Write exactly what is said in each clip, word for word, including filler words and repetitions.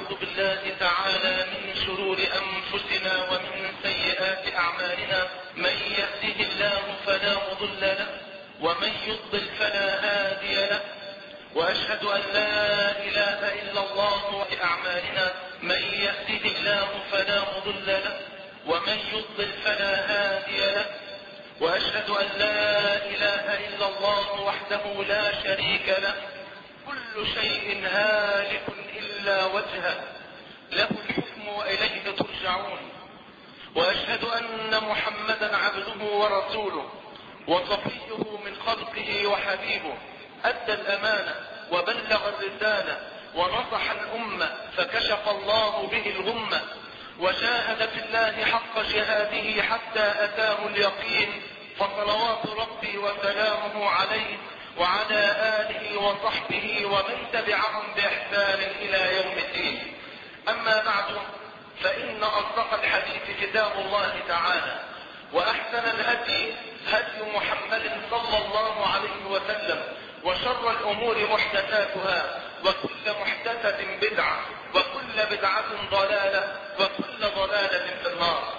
ونعوذ بالله تعالى من شرور أنفسنا ومن سيئات أعمالنا. من يهده الله فلا مضل له ومن يضلل فلا هادي له، وأشهد أن لا إله إلا الله في أعمالنا. من يهده الله فلا مضل له ومن يضلل فلا هادي له، وأشهد أن لا إله إلا الله وحده لا شريك له. كل شيء هالك إلا وجهه، له الحكم وإليه ترجعون. وأشهد أن محمدا عبده ورسوله وصفيه من خلقه وحبيبه، أدى الأمانة وبلغ الرسالة ونصح الأمة، فكشف الله به الغمة، وجاهد في الله حق جهاده حتى أتاه اليقين. فصلوات ربي وسلامه عليه وعلى آله وصحبه ومن تبعهم بإحسان إلى يوم الدين. أما بعد، فإن أصدق الحديث كتاب الله تعالى، وأحسن الهدي هدي محمد صلى الله عليه وسلم، وشر الأمور محدثاتها، وكل محدثة بدعة، وكل بدعة ضلالة، وكل ضلالة في النار.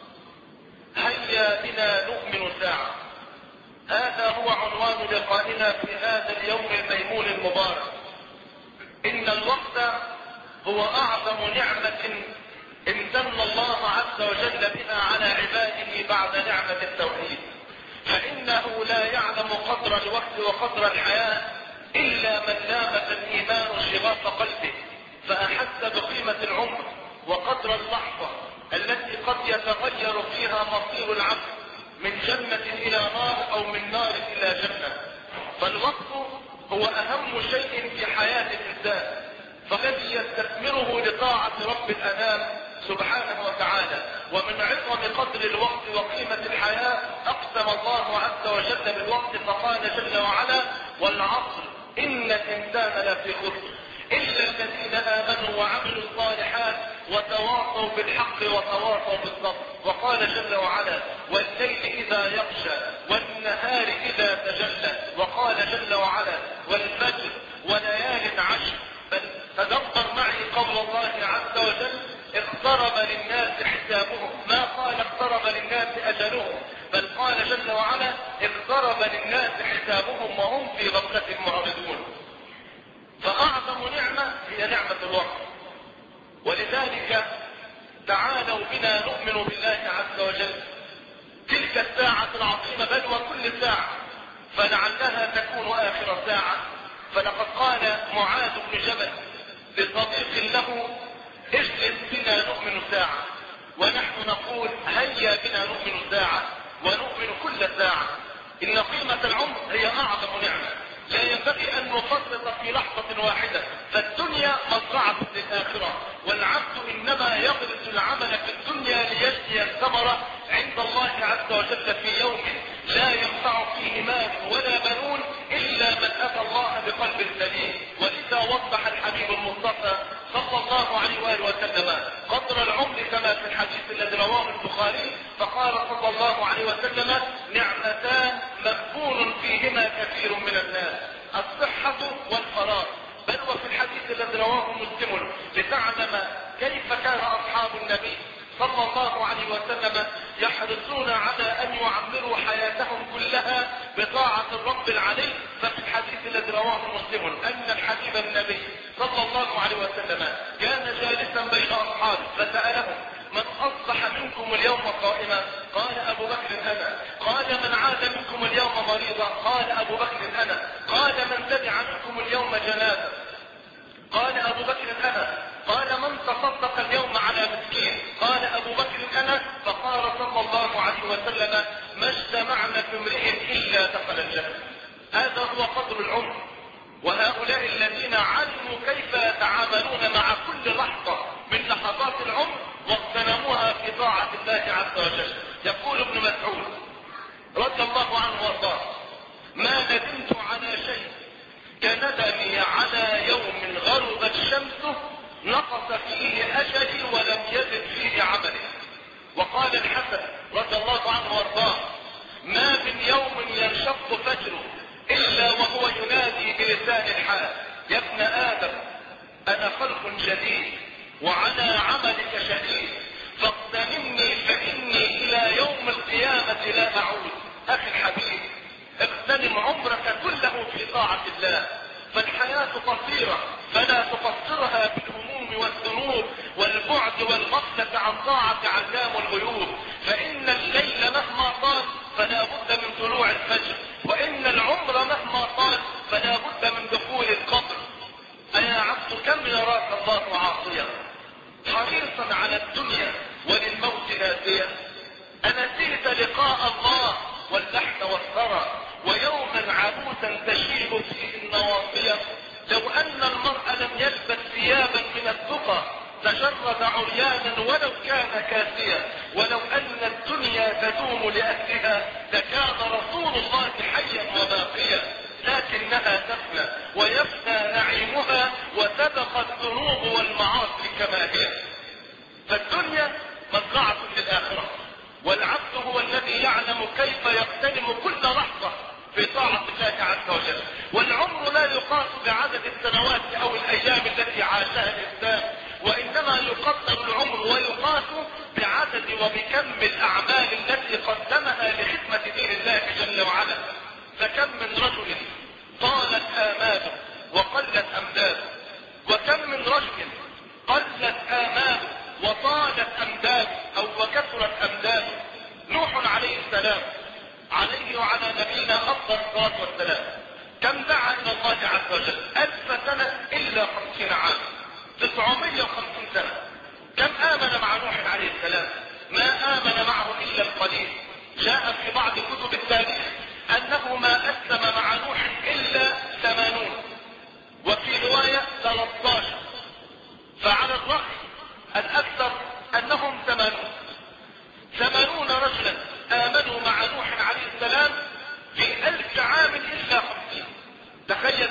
هيا بنا نؤمن ساعة، هذا هو عنوان لقائنا في هذا اليوم الميمون المبارك. إن الوقت هو أعظم نعمة امتن الله عز وجل بها على عباده بعد نعمة التوحيد، فإنه لا يعلم قدر الوقت وقدر الحياة إلا من لامس الإيمان شغاف قلبه، فأحس بقيمة العمر وقدر اللحظة التي قد يتغير فيها مصير العبد من جنة إلى نار أو من نار إلى جنة. فالوقت هو أهم شيء في حياة الإنسان، فالذي يستثمره لطاعة رب الأنام سبحانه وتعالى. ومن عظم قدر الوقت وقيمة الحياة أقسم الله عز وجل بالوقت فقال جل وعلا: والعصر إن الإنسان لفي خسر إلا الذين آمنوا وعملوا الصالحات وتواصوا بالحق وتواصوا بالصبر. وقال جل وعلا: والليل إذا يغشى والنهار إذا تجلى. وقال جل وعلا: والفجر وليال عشر. بل تدبر معي قول الله عز وجل: اقترب للناس حسابهم. ما قال اقترب للناس أجلهم، بل قال جل وعلا: اقترب للناس حسابهم وهم في غفلة معرضون. فأعظم نعمة هي نعمة الوقت، ولذلك تعالوا بنا نؤمن بالله عز وجل. تلك الساعة العظيمة، بل وكل ساعة، فلعلها تكون آخر ساعة. فلقد قال معاذ بن جبل لصديق له: اجلس بنا نؤمن ساعة. ونحن نقول: هيا بنا نؤمن ساعة، ونؤمن كل ساعة. إن قيمة العمر هي أعظم نعمة، لا ينبغي أن نفرط في لحظة واحدة، فالدنيا مزرعة للآخرة، والعبد إنما يغرس العمل في الدنيا ليجني الثمرة عند الله عز وجل في يوم لا ينفع فيه مال ولا بنون إلا من أتى الله بقلب سليم. ولذا وضح الحبيب المصطفى صلى الله عليه وآله وسلم قدر العمر كما في الحديث الذي رواه البخاري، فقال صلى الله عليه وسلم: نعمتان مغبون فيهما كثير من الناس، الصحة والفراغ. بل وفي الحديث الذي رواه مسلم: لتعلم كيف كان أصحاب النبي صلى الله عليه وسلم يحرصون على أن يعمروا حياتهم كلها بطاعة الرب العلي. ففي الحديث الذي رواه مسلم أن الحبيب النبي صلى الله عليه وسلم كان جالسا بين أصحابه فسألهم: من أصبح منكم اليوم صائما؟ قال أبو بكر: أنا. قال: من عاد منكم اليوم مريضا؟ قال أبو بكر: أنا. قال: من تبع منكم اليوم جنازة؟ قال أبو بكر: أنا. قال: من تصدق اليوم على مسكين؟ قال أبو بكر: أنا. فقال صلى الله عليه وسلم: ما اجتمعنا في امرئ إلا دخل الجنة. هذا هو قدر العمر. وهؤلاء الذين علموا كيف يتعاملون مع كل لحظة من لحظات العمر واغتنموها في طاعة الله عز وجل. يقول ابن مسعود رضي الله عنه وارضاه: ما ندمت على شيء كندمي على يوم غربت شمسه نقص فيه أجلي ولم يزد فيه عملي. وقال الحسن رضي الله عنه وارضاه: ما من يوم ينشق فجره إلا وهو ينادي بلسان الحال: يا ابن آدم أنا خلق جديد، وعلى عملك شهيد، فاغتنمني فإني إلى يوم القيامة لا أعود. أخي الحبيب، اغتنم عمرك كله في طاعة الله، فالحياة قصيرة فلا تقصرها بالهموم والذنوب والبعد والغفلة عن طاعة علام الغيوب، فإن الليل مهما طال فلا بد من طلوع الفجر، وإن العمر مهما طال فلا بد من دخول القبر. أيا عبد كم يراك الله عاصيا حريصا على الدنيا وللموت ناسيا، أنسيت لقاء الله واللحن والثرى ويوما عبوسا تشيب فيه النواصية. لو أن المرء لم يلبس ثيابا من التقى تشرد عريانا ولو كان كاسيا، ولو أن الدنيا تدوم لأهلها لكان رسول الله حيا وباقيا، لكنها تفنى ويفنى نعيمها وتبقى الذنوب والمعاصي كما هي. فالدنيا مزرعة للآخرة، والعبد هو الذي يعلم كيف يغتنم كل لحظة في طاعة الله عز وجل. والعمر لا يقاس بعدد السنوات أو الأيام التي عاشها الإنسان، وإنما يقدر العمر ويقاس بعدد وبكم الأعمال التي قدمها لخدمة دين الله جل وعلا. فكم من رجل طالت آماله وقلت أمداده، وكم من رجل قلت آماله وطالت أمداده أو وكثرت أمداده. نوح عليه السلام عليه وعلى نبينا أفضل الصلاة والسلام كم دعا إلى الله عز وجل؟ ألف سنة إلا خمسين عام، تسعمائة وخمسين سنة. كم آمن مع نوح عليه السلام؟ ما آمن معه إلا القليل. جاء في بعض كتب التاريخ أنه ما أسلم مع نوح إلا ثمانون، وفي رواية ثلاثة عشر، فعلى الرأي الأكثر أنهم ثمانون. ثمانون رجلا آمنوا مع نوح عليه السلام في ألف عام إلا خمسين. تخيل.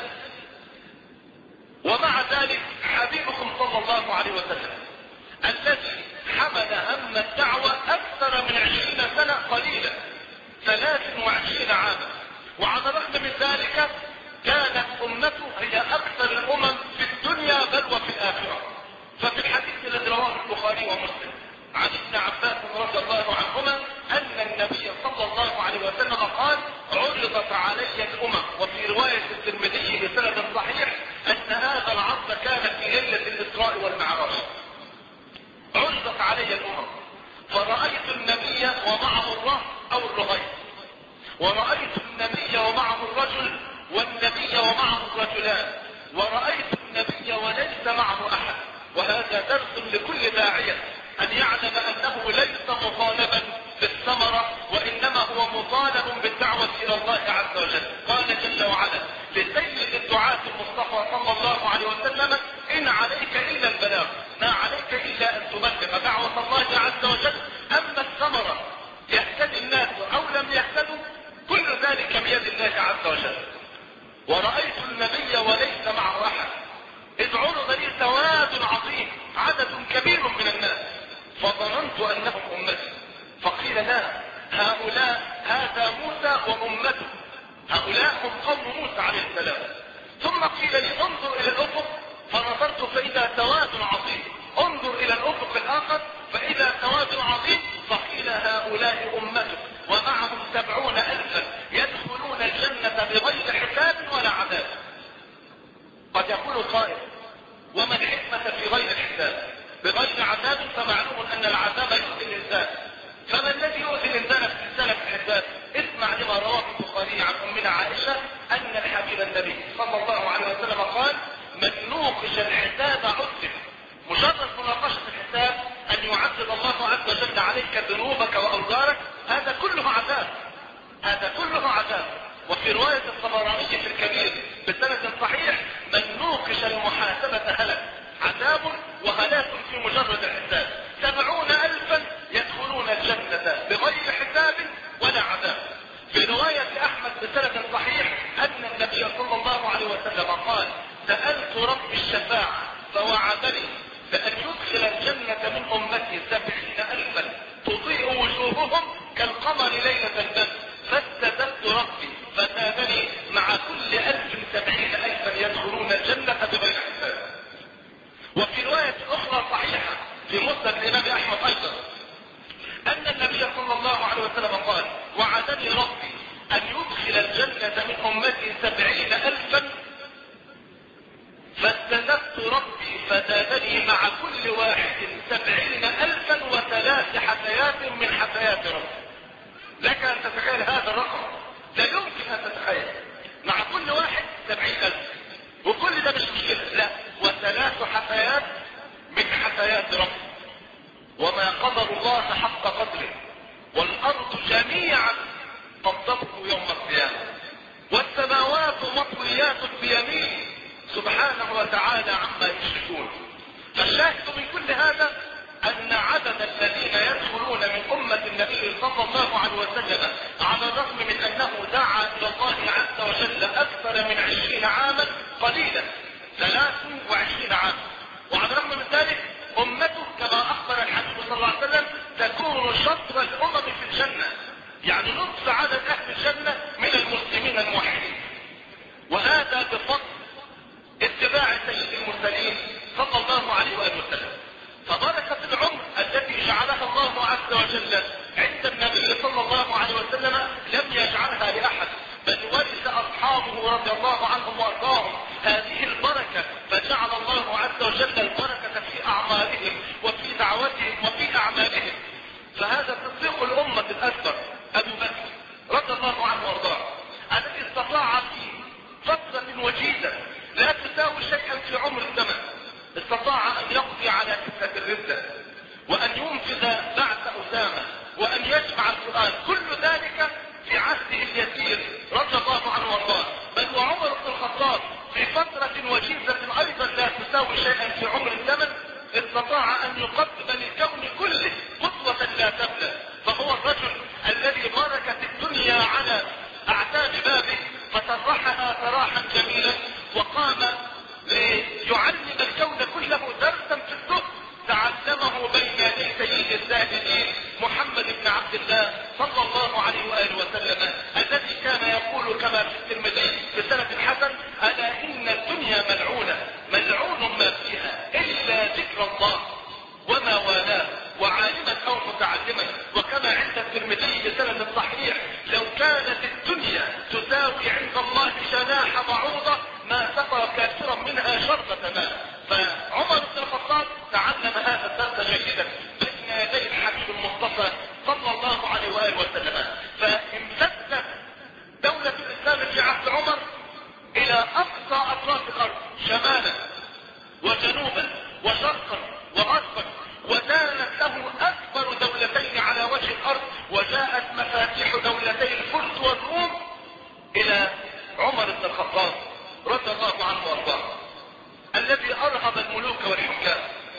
ومع ذلك حبيبكم صلى الله عليه وسلم الذي حمل هم الدعوة أكثر من عشرين سنة قليلا، ثلاث وعشرين عاما، وعلى الرغم من ذلك كانت أمته هي أكثر الأمم في الدنيا بل وفي الآخرة. ففي الحديث الذي رواه البخاري ومسلم عن ابن عباس رضي الله عنهما أن النبي صلى الله عليه وسلم قال: عرضت علي الأمم، وفي رواية الترمذي بسند صحيح أن هذا العرض كان في ليلة الإسراء والمعراج. عرضت علي الأمم فرأيت النبي ومعه الرهط أو الرهيط، ورأيت النبي ومعه الرجل والنبي ومعه الرجلان، ورأيت النبي وليس معه أحد. وهذا درس لكل داعية أن يعلم أنه ليس مطالبا بالثمرة، وإنما هو مطالب بالدعوة إلى الله عز وجل. قال جل وعلا لسيد الدعاة المصطفى صلى الله عليه وسلم: إن عليك إلا البلاغ، ما عليك إلا أن تبلغ دعوة الله عز وجل. أما الثمرة يهتدي الناس أو لم يهتدوا كل ذلك بيد الله عز وجل. ورأيت النبي وليس معه أحد، إذ عرض لي سواد عظيم، عدد كبير من الناس، فظننت أنهم أمتي، فقيل لا، هؤلاء هذا موسى وأمته، هؤلاء هم قوم موسى عليه السلام. ثم قيل لي انظر إلى الأفق، فنظرت فإذا سواد عظيم، انظر إلى الأفق الآخر فإذا سواد عظيم، فقيل هؤلاء أمته ومعهم سبعون ألفا يدخلون الجنة بغير حساب ولا عذاب. قد يقول قائل: وما الحكمة في غير الحساب؟ بغير عذاب فمعلوم أن العذاب يؤذي الإنسان، فما الذي يؤذي الإنسان في السنة الحساب؟ اسمع لما رواه البخاري عن أمنا عائشة أن الحبيب النبي صلى الله عليه وسلم قال: من نوقش الحساب عذب. مجرد مناقشة الحساب أن يعذب الله عز وجل عليك ذنوبك وأوزارك، هذا كله عذاب، هذا كله عذاب. وفي رواية الطبراني في الكبير بسند صحيح: من نوقش المحاسبة هلك. عذاب وهلاك في مجرد الحساب. سبعون ألفا يدخلون الجنة بغير حساب ولا عذاب. في رواية أحمد بسند صحيح أن النبي صلى الله عليه وسلم قال: سألت رب الشفاعة فوعدني بأن يدخل الجنة من أمتي سبعين ألفا تضيء وجوههم كالقمر ليلة البدر، فاستزدت ربي فزادني مع كل ألف سبعين ألفا يدخلون الجنة بغير حساب. وفي رواية أخرى صحيحة سبحانه وتعالى عما يشركون. فالشاهد من كل هذا أن عدد الذين يدخلون من أمة النبي صلى الله عليه وسلم على الرغم من أنه دعا إلى الله عز وجل أكثر من عشرين عاما قليلا، ثلاث وعشرين عاما، وعلى الرغم من ذلك أمته كما أخبر الحبيب صلى الله عليه وسلم تكون شطر الأمم في الجنة، يعني نصف عدد أهل الجنة من المسلمين الموحدين. وهذا بفضل اتباع سيد المرسلين صلى الله عليه وآله وسلم. فبركة العمر التي جعلها الله عز وجل عند النبي صلى الله عليه وسلم لم يجعلها لأحد، بل ورث أصحابه رضي الله عنهم وأرضاهم هذه البركة، فجعل الله عز وجل البركة في أعمالهم وفي دعوتهم وفي أعمالهم. فهذا تصديق الأمة الأكبر أبو بكر رضي الله عنه وأرضاه، الذي استطاع في فترة وجيزة لا تساوي شيئا في عمر الزمن، استطاع أن يقضي على فتنة الردة، وأن ينفذ بعث أسامة، وأن يجمع القرآن، كل ذلك في عهده اليسير رضي الله عنه وارضاه. بل وعمر بن الخطاب في فترة وجيزة أيضا لا تساوي شيئا في عمر الزمن استطاع أن يقدم للكون كله قدوة لا تبلى. فهو الرجل الذي بركت الدنيا على أعتاب بابه فسرحها سراحا جميلا، وقام ليعلم الكون كله درسا في الزهد تعلمه بين يدي سيد الزاهدين محمد بن عبد الله صلى الله عليه وآله وسلم، الذي كان يقول كما في الترمذي بسند الحسن: ألا إن الدنيا ملعونة ملعون ما فيها إلا ذكر الله وما والاه وعالما أو متعلما. وكما عند الترمذي بسند صحيح: لو كانت الدنيا تساوي عند الله جناح بعوضة ما سقى كافرا منها شربة ماء. فعمر بن الخطاب تعلم هذا الدرس جيدا بين يدي الحبيب المصطفى صلى الله عليه وآله وسلم. فامتدت دولة الإسلام في عهد عمر إلى أقصى أطراف الأرض، شمالا وجنوبا وشرقا وغربا، وكانت له أكبر دولتين على وجه الأرض، وجاءت مفاتيح دولتي الفرس والروم إلى عمر بن الخطاب رضي الله عنه وارضاه، الذي أرهب الملوك والحكام،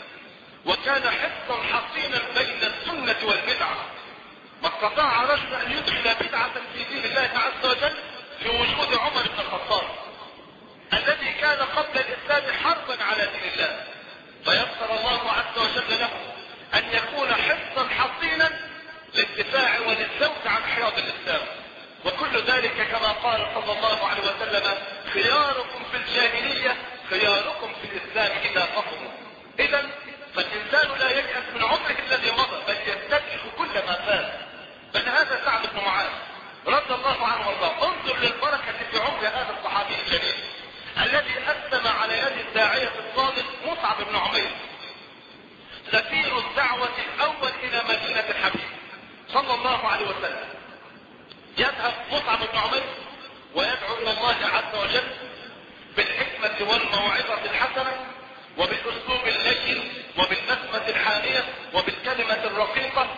وكان حصا حصينا بين السنة والبدعة. ما استطاع رجل أن يدخل بدعة في دين الله عز وجل في وجود عمر بن الخطاب، الذي كان قبل الإسلام حربا على دين الله، فيسر الله عز وجل له أن يكون حصا حصينا للدفاع وللزوج عن حياض الإسلام. وكل ذلك كما قال صلى الله عليه وسلم: خياركم في الجاهلية خياركم في الإسلام إذا فقهوا. إذا فالإنسان لا ييأس من عمره الذي مضى، بل يستدرك كل ما فات. بل هذا سعد بن معاذ رضي الله عنه وارضاه. انظر للبركة في عمر هذا الصحابي الجليل الذي أسلم على يد الداعية الصادق مصعب بن عمير، سفير الدعوة الأول إلى مدينة الحبيب صلى الله عليه وسلم. يذهب مصعب بن عمير ويدعو إلى الله عز وجل بالحكمة والموعظة الحسنة وبالأسلوب اللين وبالنسمة الحانية وبالكلمة الرقيقة.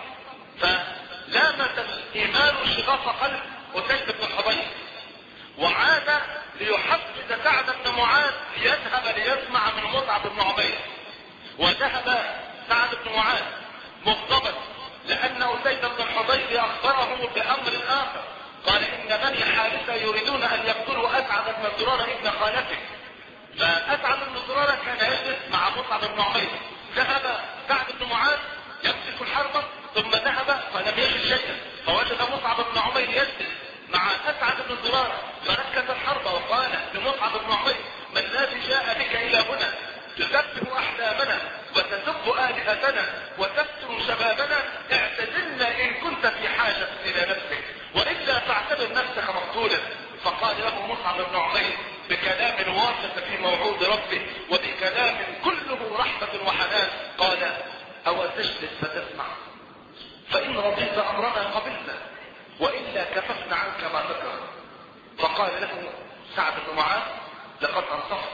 فلامس الإيمان شغاف قلب أسيد بن الحضير، وعاد ليحفز سعد بن معاذ ليذهب ليسمع من مصعب بن عمير. وذهب سعد بن معاذ مغضبا لأن أسيد بن الحضير أخبره بأمر آخر، قال: إن بني حارثة يريدون أن يقتلوا أسعد بن زرارة ابن خالته. فأسعد بن زرارة كان يجلس مع مصعب بن عمير. ذهب سعد بن معاذ يمسك الحرب، ثم ذهب فلم يجد شيئا، فوجد مصعب بن عمير يجلس مع أسعد بن زرارة، فركز الحرب وقال لمصعب بن عمير: ما الذي جاء بك إلى هنا تسفه أحلامنا وتسب آلهتنا وتفتن شبابنا؟ اعتزلنا إن كنت في حاجة إلى نفسك، وإلا فاعتبر نفسك مقتولا. فقال له مصعب بن عمير بكلام واثق في موعود ربه وبكلام كله رحمة وحنان، قال: أو تجلس فتسمع، فإن رضيت أمرنا قبلنا، وإلا كففنا عنك ما تكره. فقال له سعد بن معاذ: لقد أنصفت.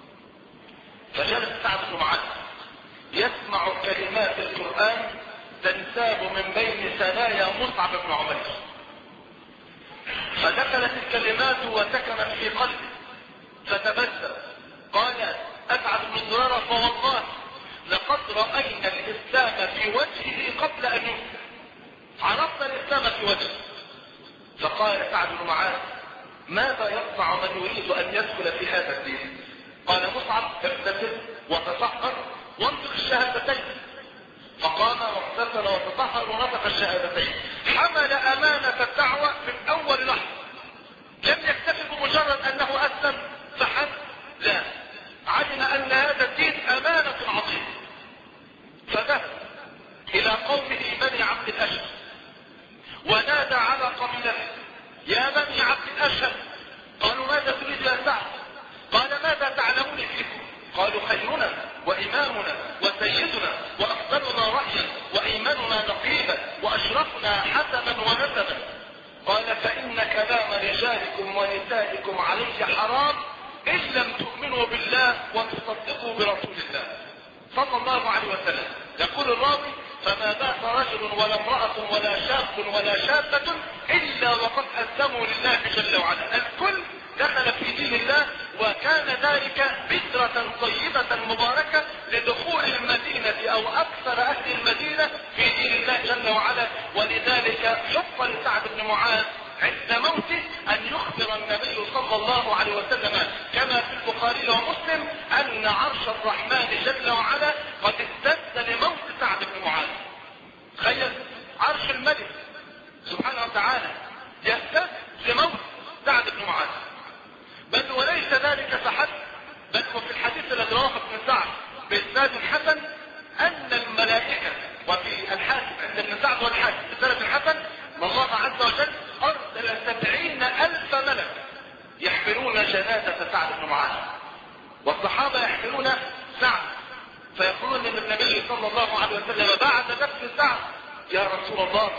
فجلس سعد بن معاذ يسمع كلمات القرآن تنساب من بين ثنايا مصعب بن عمير، فدخلت الكلمات وسكنت في قلبه فتبسم. الإسلام في وجهه قبل أن يسلم، عرفنا الإسلام في وجهه. فقال سعد بن معاذ ماذا يصنع من يريد أن يدخل في هذا الدين؟ قال مصعب اغتسل وتطهر وانطق الشهادتين. فقام واغتسل وتطهر ونطق الشهادتين، حمل أمانة الدعوة من أول لحظة، لم يكتفي بمجرد أنه أسلم فحسب، لا، علم أن هذا الدين أمانة عظيمة. فذهب إلى قومه بني عبد الأشهر ونادى على قبيلته يا بني عبد الأشهر. قالوا ماذا تريد يا سعد؟ قال ماذا تعلمون فيكم؟ قالوا خيرنا وإمامنا وسيدنا وأفضلنا رأيا وإيماننا نقيبا وأشرفنا حسبا ونسبا. قال فإن كلام رجالكم ونسائكم علي حرام إن لم تؤمنوا بالله وتصدقوا برسول الله صلى الله عليه وسلم. يقول الراوي فما بات رجل ولا امرأة ولا شاب ولا شابة إلا وقد أسلموا لله جل وعلا، الكل دخل في دين الله، وكان ذلك بذرة طيبة مباركة لدخول المدينة أو أكثر أهل المدينة في دين الله جل وعلا. ولذلك حق لسعد بن معاذ عند موته أن يخبر النبي صلى الله عليه وسلم كما في البخاري ومسلم أن عرش الرحمن جل وعلا قد استد لموت سعد بن معاذ. تخيل عرش الملك سبحانه وتعالى يستد لموت سعد بن معاذ. بل وليس ذلك فحسب، بل وفي الحديث الذي رواه ابن سعد بإسناد حسن أن الملائكة، وفي الحاكم عند ابن سعد والحاكم بسند الحسن ان الله عز وجل أرسل سبعين ألف ملك يحملون جنازة سعد بن معاذ، والصحابة يحملون سعد، فيقولون للنبي صلى الله عليه وسلم بعد دفن سعد يا رسول الله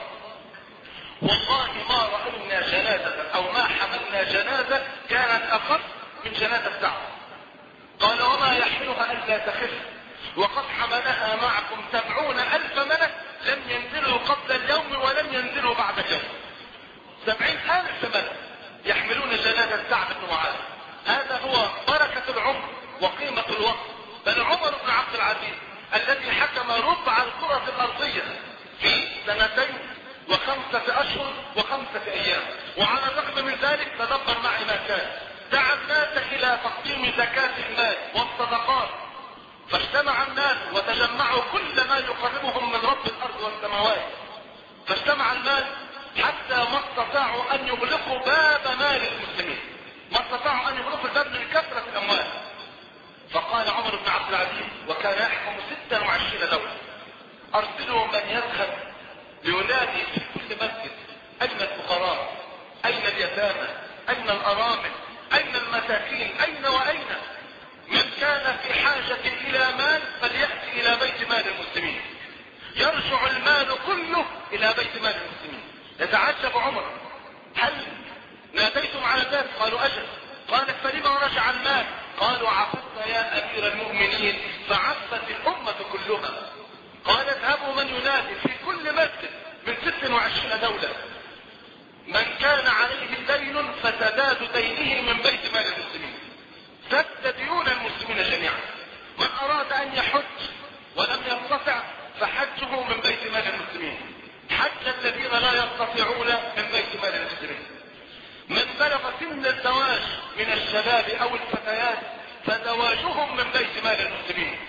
والله ما رأينا جنازة أو ما حملنا جنازة كانت أخف من جنازة سعد. قال وما يحملها ألا تخف وقد حملها معكم سبعون ألف ملك لم ينزلوا قبل اليوم ولم ينزلوا بعد اليوم. سبعين ألف ملك يحملون جنازة سعد بن معاذ. هذا هو بركة العمر وقيمة الوقت. بل عمر بن عبد العزيز الذي حكم ربع الكرة الأرضية في سنتين وخمسة أشهر وخمسة أيام، وعلى الرغم من ذلك تدبر معي ما كان، دعا الناس إلى تقديم زكاة المال والصدقات، فاجتمع الناس وتجمعوا كل ما يقربهم من رب الأرض والسماوات، فاجتمع المال حتى ما استطاعوا أن يغلقوا باب مال المسلمين، ما استطاعوا أن يغلقوا الباب من كثرة الأموال. فقال عمر بن عبد العزيز وكان يحكم ستة وعشرين دولة أرسلوا من يذهب لينادي في كل مسجد أين الفقراء، أين اليتامى، أين الأرامل، أين المساكين، أين وأين من كان في حاجة إلى مال فليأتي إلى بيت مال المسلمين. يرجع المال كله إلى بيت مال المسلمين. يتعجب عمر هل ناديتم على ذلك؟ قالوا أجل. قالت فلما رجع المال؟ قالوا عفت يا أمير المؤمنين فعفت الأمة كلها. قال اذهبوا من ينادي في كل مسجد من ست وعشرين دولة من كان عليه دين فسداد دينه من بيت مال المسلمين، سد ديون المسلمين جميعا. من أراد أن يحج ولم يستطع فحجه من بيت مال المسلمين، حج الذين لا يستطيعون من بيت مال المسلمين. من بلغ سن الزواج من الشباب أو الفتيات فزواجهم من بيت مال المسلمين،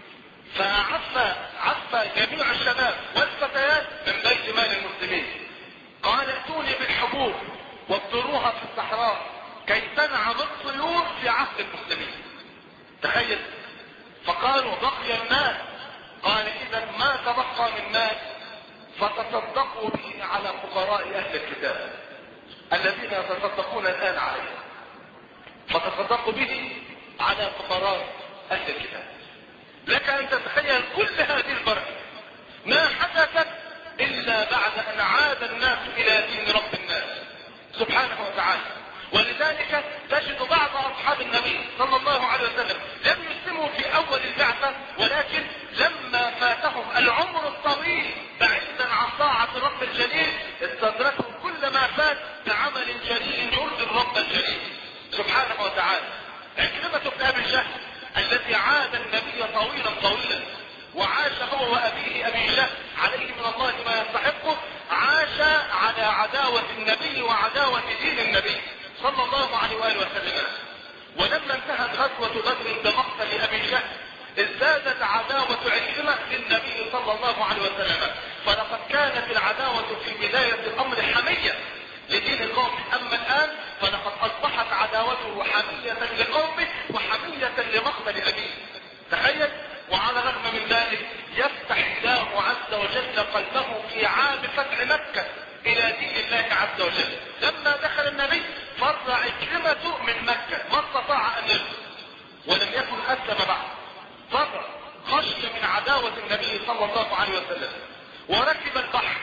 فعفى عفى جميع الشباب والفتيات من بيت مال المسلمين. قال ائتوني بالحبوب وابذروها في الصحراء كي تنعم الطيور في عهد المسلمين. تخيل. فقالوا بقي المال. قال اذا ما تبقى من مال فتصدقوا به على فقراء اهل الكتاب الذين يتصدقون الان عليه، فتصدقوا به على فقراء اهل الكتاب. لك ان تتخيل كل هذه البركة ما حدثت الا بعد ان عاد الناس الى دين رب الناس سبحانه وتعالى. ولذلك تجد بعض اصحاب النبي صلى الله عليه وسلم لم يسلموا في اول البعثة، ولكن لما فاتهم العمر الطويل بعيدا عن طاعة الرب الجليل استدركوا كل ما فات بعمل جليل يرضي الرب الجليل سبحانه وتعالى. عكرمة بن ابي جهل الذي عاد النبي طويلا طويلا وعاش هو وأبيه أبي جهل عليه من الله ما يستحقه، عاش على عداوة النبي وعداوة دين النبي صلى الله عليه وآله وسلم. ولما انتهت غزوة بدر بمقتل أبي جهل ازدادت عداوة عكرمة للنبي صلى الله عليه وسلم. فلقد كانت العداوة في بداية الأمر حمية لدين قومه، أما الآن فلقد أصبحت عداوته حمية لقومه وحمية لمقتل أبيه. تخيل. وعلى الرغم من ذلك يفتح الله عز وجل قلبه في عام فتح مكة إلى دين الله عز وجل. لما دخل النبي فر عكرمة من مكة، ما استطاع أن يدخل ولم يكن أسلم بعد، فر خشي من عداوة النبي صلى الله عليه وسلم وركب البحر.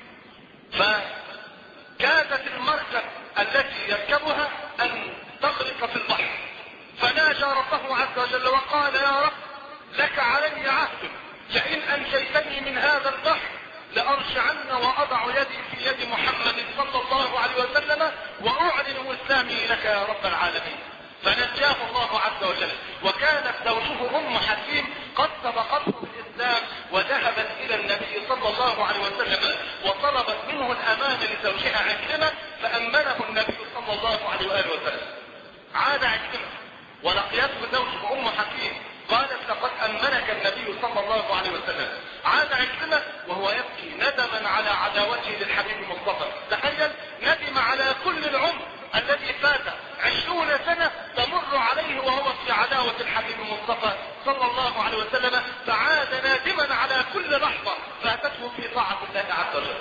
فكادت المركب التي يركبها أن تغرق في البحر، فناجى ربه عز وجل وقال يا رب لك علي عهد، لئن أنجيتني من هذا البحر لأرجعن وأضع يدي في يد محمد صلى الله عليه وسلم وأعلن إسلامي لك يا رب العالمين. فنجاه الله عز وجل. وكانت زوجه أم حكيم قد سبقته بالإسلام وذهبت إلى النبي صلى الله عليه وسلم وطلبت منه الأمان لزوجها عكرمة، فأمنه النبي صلى الله عليه وآله وسلم. عاد عكرمة ولقيته زوجه أم حكيم قالت لقد أمنك النبي صلى الله عليه وسلم. عاد عكرمة وهو يبكي ندما على عداوته للحبيب المصطفى. تخيل، ندم على كل العمر الذي فات، عشرون سنة تمر عليه وهو في عداوة الحبيب المصطفى صلى الله عليه وسلم، فعاد نادما على كل لحظة فاتته في طاعة الله عز وجل.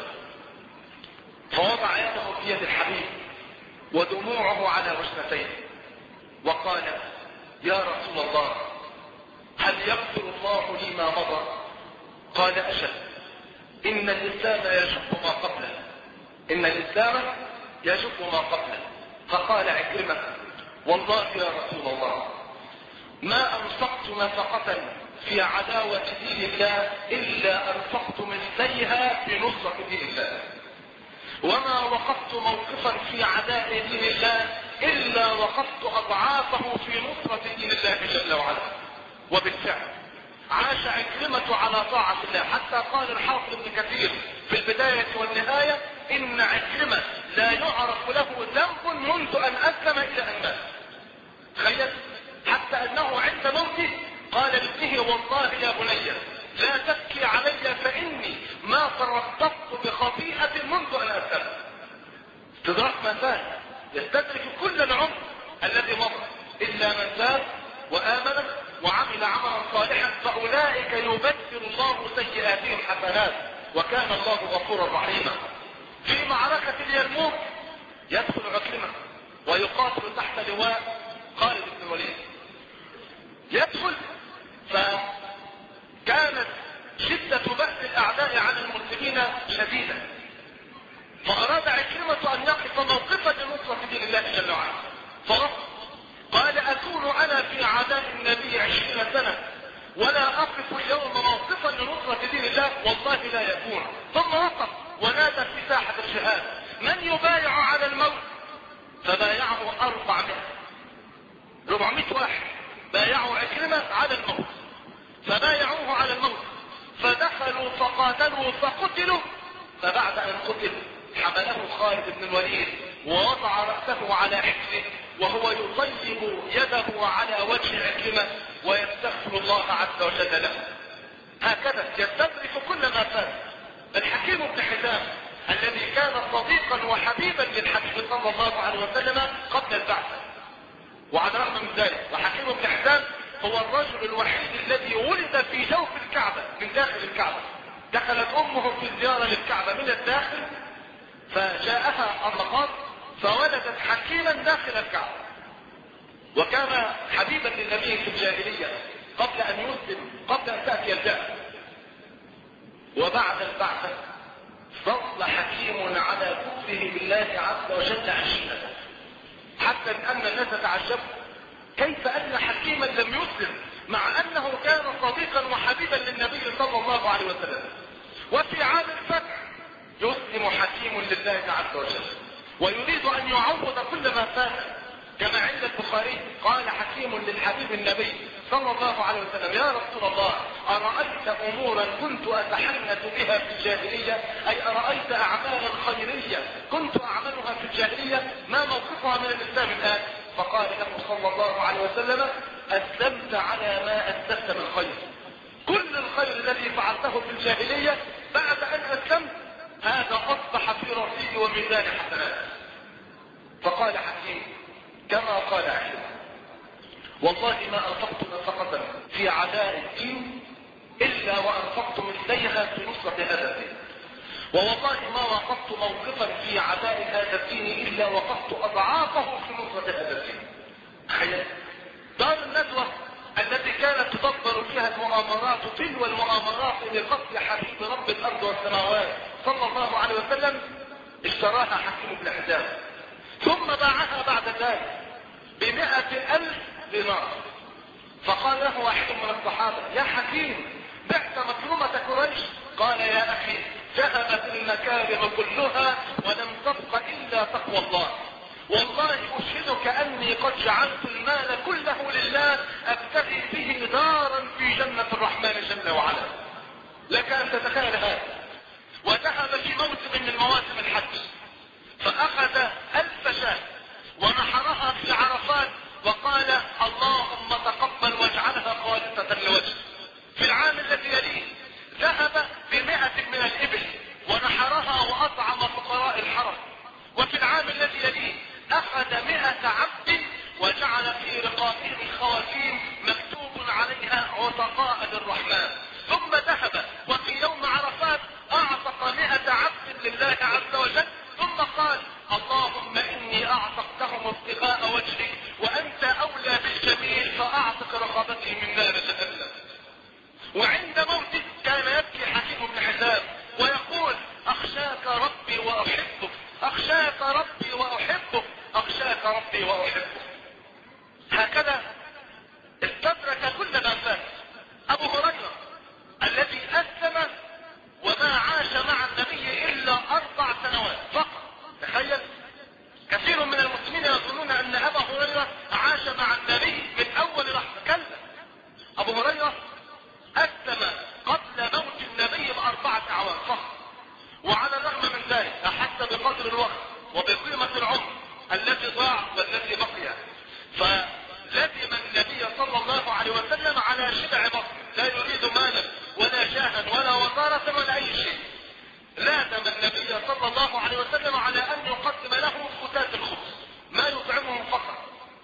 فوضع يده في يد الحبيب ودموعه على وجنتيه وقال يا رسول الله هل يغفر الله لي ما مضى؟ قال أجل، إن الإسلام يجب ما قبله، إن الإسلام يجب ما قبله. فقال عكرمة والله يا رسول الله ما أنفقت نفقة في عداوة دين الله إلا أنفقت مثليها بنصرة دين الله، وما وقفت موقفا في عداء دين الله إلا وقفت أضعافه في نصرة دين الله جل وعلا. وبالفعل عاش عكرمة على طاعة الله، حتى قال الحافظ ابن كثير في البداية والنهاية إن عكرمة لا يعرف له ذنب منذ أن أسلم إلى أن مات. تخيل، حتى أنه عند موته قال لابنه والله يا بني لا تبكي علي فإني ما تربطت بخطيئة منذ أن أسلم. استدراك ما فات يستدرك كل العمر الذي مضى إلا من تاب وآمن وعمل عملا صالحا فأولئك يبدل الله سيئاتهم حسنات وكان الله غفورا رحيما. في معركة اليرموك يدخل عكرمة ويقاتل تحت لواء خالد بن الوليد. يدخل فكانت شدة بأس الأعداء عن المسلمين شديدة، فأراد عكرمة أن يقف موقفا لنصرة دين الله جل وعلا، فرفض. قال أكون أنا في عداء النبي عشرين سنة ولا أقف اليوم موقفا لنصرة دين الله؟ والله لا يكون. ثم وقف ونادى في ساحة الجهاد من يبايع على الموت؟ فبايعه أربعمائة أربعمائة واحد بايعوا عكرمة على الموت، فبايعوه على الموت، فدخلوا فقاتلوا فقتلوا. فبعد أن قتل حمله خالد بن الوليد ووضع رأسه على حجره وهو يطيب يده على وجه عكرمة ويستغفر الله عز وجل له. هكذا يستدرك كل ما فات. الحكيم بن حزام الذي كان صديقا وحبيبا للحبيب صلى الله عليه وسلم قبل البعثة، وعلى الرغم من ذلك وحكيم بن حزام هو الرجل الوحيد الذي ولد في جوف الكعبة من داخل الكعبة. دخلت أمه في زيارة للكعبة من الداخل فجاءها الرقاص فولدت حكيما داخل الكعبة، وكان حبيبا للنبي في الجاهلية قبل أن يسلم، قبل أن تأتي البعثة. وبعد البعثة ظل حكيم على كفره بالله عز وجل عشرين، حتى أن الناس تعجبوا كيف أن حكيما لم يسلم مع أنه كان صديقا وحبيبا للنبي صلى الله عليه وسلم. وفي عام الفتح يسلم حكيم لله عز وجل ويريد أن يعوض كل ما فات. كما عند البخاري قال حكيم للحبيب النبي صلى الله عليه وسلم: يا رسول الله، أرأيت أمورا كنت أتحنث بها في الجاهلية، أي أرأيت أعمالا خيرية كنت أعملها في الجاهلية، ما موقفها من الإسلام الآن؟ فقال له صلى الله عليه وسلم: أسلمت على ما أسلمت من خير. كل الخير الذي فعلته في الجاهلية بعد أن أسلمت هذا أصبح في رصيد وميزان حسنات. فقال حكيم كما قال عكرمة: والله ما أنفقت نفقة في عداء الدين إلا وأنفقت مثليها في نصرة هذا الدين، ووالله ما وقفت موقفا في عداء هذا الدين إلا وقفت أضعافه في نصرة هذا الدين. تخيل دار الندوة التي كانت تدبر فيها المؤامرات تلو المؤامرات لقتل حبيب رب الأرض والسماوات صلى الله عليه وسلم، اشتراها حكيم بن حزام، ثم باعها بعد ذلك بمئة ألف دينار. فقال له واحد من الصحابة: يا حكيم، بعت مكرمة قريش؟ قال: يا أخي، ذهبت المكارم كلها ولم تبق إلا تقوى الله. والله أشهدك أني قد جعلت المال كله لله أبتغي به دارا في جنة الرحمن جل وعلا. لك أن تتخيل هذا. وذهب في موسم من مواسم الحج فأخذ ألف شاة ونحرها في عرفات وقال: اللهم تقبل واجعلها خالصة لوجهك. في العام الذي يليه ذهب بمئة من الإبل ونحرها وأطعم فقراء الحرم. وفي العام الذي يليه أخذ مئة عبد وجعل في رقابهم خواتيم مكتوب عليها عتقاء للرحمن. ثم ذهب وفي يوم عرفات أعتق مئة عبد لله عز وجل، ثم قال: اللهم إني أعتقتهم ابتغاء وجهك وأنت أولى بالجميل فأعتق رقبتي من نار جهنم. وعند موته كان يبكي حكيم بن حزام ويقول: أخشاك ربي وأحبك، أخشاك ربي وأحبك، أخشاك ربي وأحبك. هكذا استدرك كل ما فات. أبو هريرة الذي أسلم وما عاش مع النبي إلا أربع سنوات فقط. تخيل، كثير من المسلمين يظنون أن أبا هريرة عاش مع النبي من أول لحظة. كلا، أبو هريرة أسلم قبل موت النبي بأربعة أعوام فقط، وعلى الرغم من ذلك أحس بقدر الوقت وبقيمة العمر الذي ضاع والذي بقي، فلزم النبي صلى الله عليه وسلم على شبع بطن، لا يريد مالا ولا جاها ولا وزارة ولا أي شيء. لازم النبي صلى الله عليه وسلم على أن يقدم له فتات الخبز ما يطعمهم فقط،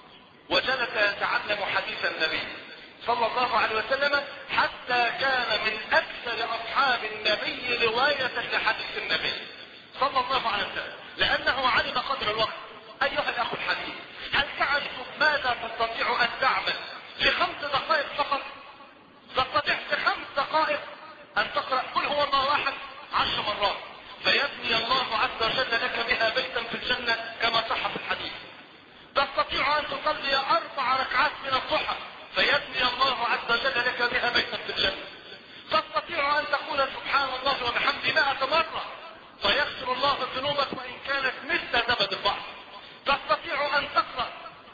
وجلس يتعلم حديث النبي صلى الله عليه وسلم حتى كان من أكثر أصحاب النبي رواية لحديث النبي صلى الله عليه وسلم، لأنه علم قدر الوقت. أيها الأخ الحبيب، هل تعرف ماذا تستطيع أن تعمل في خمس دقائق فقط؟ تستطيع في خمس دقائق أن تقرأ قل هو الله أحد عشر مرات فيبني الله عز وجل لك بها بيتا في الجنة كما صح في الحديث. تستطيع أن تصلي أربع ركعات من الضحى فيبني الله عز وجل لك بها بيتا في الجنة. تستطيع أن تقول سبحان الله وبحمده مائة مرة فيغفر الله ذنوبك وإن كانت مثل زبد البحر. تستطيع أن تقرأ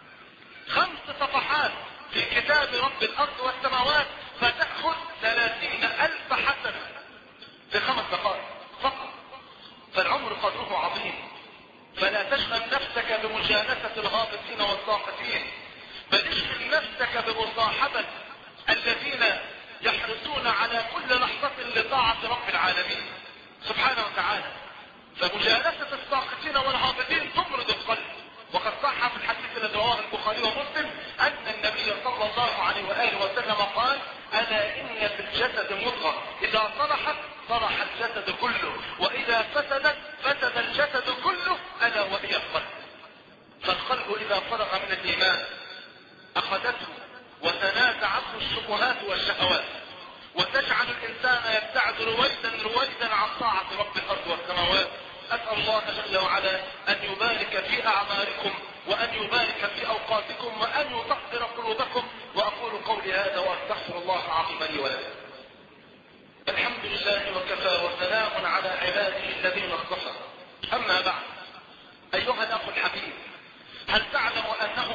خمس صفحات في كتاب رب الأرض والسماوات فتأخذ ثلاثين ألف حسنة في خمس دقائق فقط. فالعمر قدره عظيم، فلا تشغل نفسك بمجالسة الهابطين والساقطين، بل اشغل نفسك بمصاحبة الذين يحرصون على كل لحظة لطاعة رب العالمين سبحانه وتعالى. فمجالسة الساقطين والهابطين تمرض القلب. وقد صح في الحديث الذي رواه البخاري ومسلم أن النبي صلى الله عليه وآله وسلم قال: ألا إن في الجسد مضغة إذا صلحت صلح الجسد كله وإذا فسدت فسد الجسد كله ألا وهي القلب. فالقلب إذا فرغ من الإيمان أخذته وتنازعته الشبهات والشهوات وتجعل الإنسان يبتعد رويدا رويدا عن طاعة رب الأرض والسماوات. أسأل الله جل وعلا أن يبارك في أعماركم وأن يبارك في أوقاتكم وأن يطهر قلوبكم. وأقول قولي هذا وأستغفر الله العظيم لي ولكم. الحمد لله وكفى وسلام على عباده الذين اصطفى. أما بعد، أيها الأخ الحبيب، هل تعلم أنه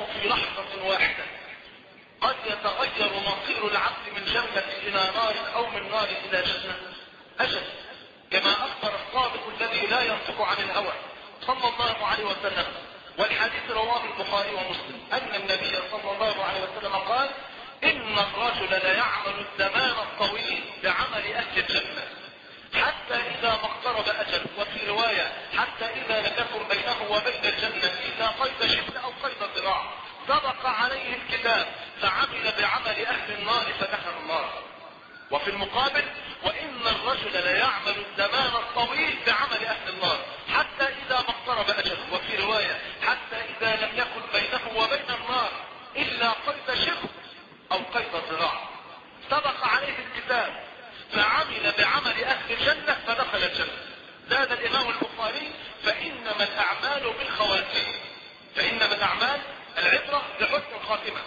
يتغير مصير العبد من جنة إلى نار أو من نار إلى جنة؟ أجل، كما أخبر الصادق الذي لا ينطق عن الهوى صلى الله عليه وسلم، والحديث رواه البخاري ومسلم، أن النبي صلى الله عليه وسلم قال: إن الرجل ليعمل الزمان الطويل بعمل أهل الجنة حتى إذا ما اقترب أجل، وفي رواية حتى إذا لم يكن بينه وبين الجنة إلا قيد شبر أو قيد ذراع، سبق عليه الكتاب فعمل بعمل أهل النار فدخل النار. وفي المقابل: وإن الرجل ليعمل الزمان الطويل بعمل أهل النار حتى إذا ما اقترب أجل، وفي رواية حتى إذا لم يكن بينه وبين النار إلا قيد شبر أو قيد ذراع، سبق عليه الكتاب فعمل بعمل أهل الجنة فدخل الجنة. زاد الإمام البخاري: فإنما الأعمال بالخواتيم، فإنما الأعمال العبرة بحسن الخاتمة.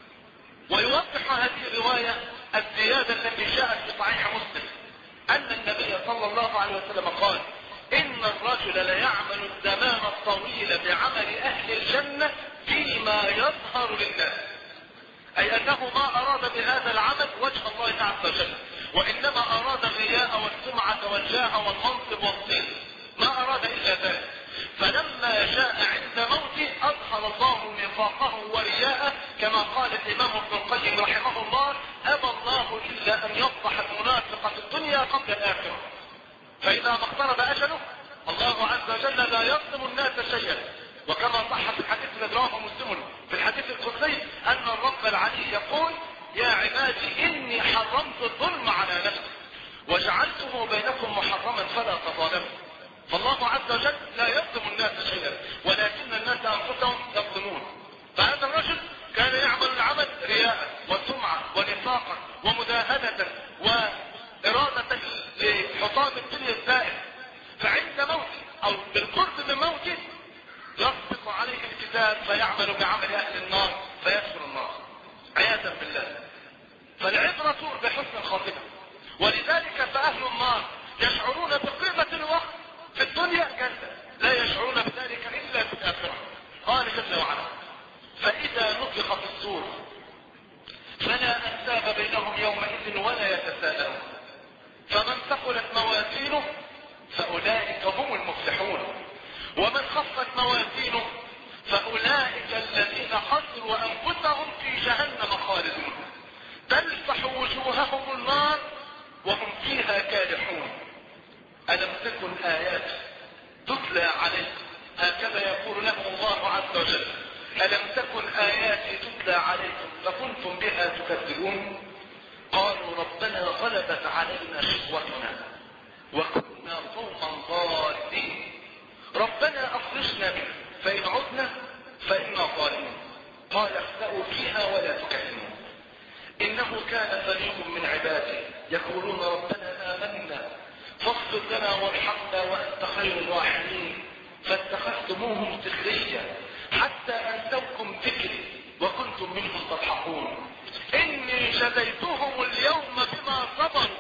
ويوضح هذه الرواية الزيادة التي جاءت في صحيح مسلم أن النبي صلى الله عليه وسلم قال: إن الرجل ليعمل الزمان الطويل بعمل أهل الجنة فيما يظهر للناس، أي أنه ما أراد بهذا العمل وجه الله عز وجل، وإنما أراد الرياء والسمعة والجاه والمنصب والصيت، ما أراد إلا ذلك. فلما جاء عند موته أظهر الله نفاقه ورياءه، كما قال الإمام ابن القيم رحمه الله: أبى الله إلا أن يفضح المنافق في الدنيا قبل الآخرة. فإذا ما اقترب أجله الله عز وجل لا يظلم الناس شيئا، وكما صح في الحديث الذي رواه مسلم في الحديث القدسي أن الرب العلي يقول: يا عبادي إني حرمت الظلم على نفسي وجعلته بينكم محرما فلا تظالموا. فالله عز وجل لا يظلم الناس شيئا، ولكن الناس أنفسهم يظلمون. فهذا الرجل كان يعمل العمل رياء وسمعة ونفاقا ومداهنة وإرادة لحطام الدنيا الزائل، فعند موته أو بالقرب من موته يسبق عليه الكتاب فيعمل بعمل أهل النار فيدخل النار عياذا بالله. فالعبرة بحسن الخاتمة، ولذلك فأهل النار يشعرون بقيمة الوقت في الدنيا جنة، لا يشعرون بذلك إلا في الآخرة. قال جل وعلا: فإذا نفخ في الصور فلا أنساب بينهم يومئذ ولا يتساءلون فمن ثقلت موازينه فأولئك هم المفلحون ومن خفت موازينه فأولئك الذين خسروا أنفسهم في جهنم خالدون تلفح وجوههم النار وهم فيها كالحون. ألم تكن آيات تتلى عليكم، هكذا يقول لهم الله عز وجل: ألم تكن آياتي تتلى عليكم فكنتم بها تكذبون؟ قالوا ربنا غلبت علينا شقوتنا وكنا قوما ضالين ربنا أخرجنا منها فإن عدنا فإنا ظالمون قال اخسأوا فيها ولا تكلمون إنه كان فريق من عبادي يقولون ربنا آمنا فاغفر لنا وارحمنا وأنت خير الراحمين فاتخذتموهم سخريا حتى أنسوكم ذكري وكنتم منهم تضحكون إني جزيتهم اليوم بما صبروا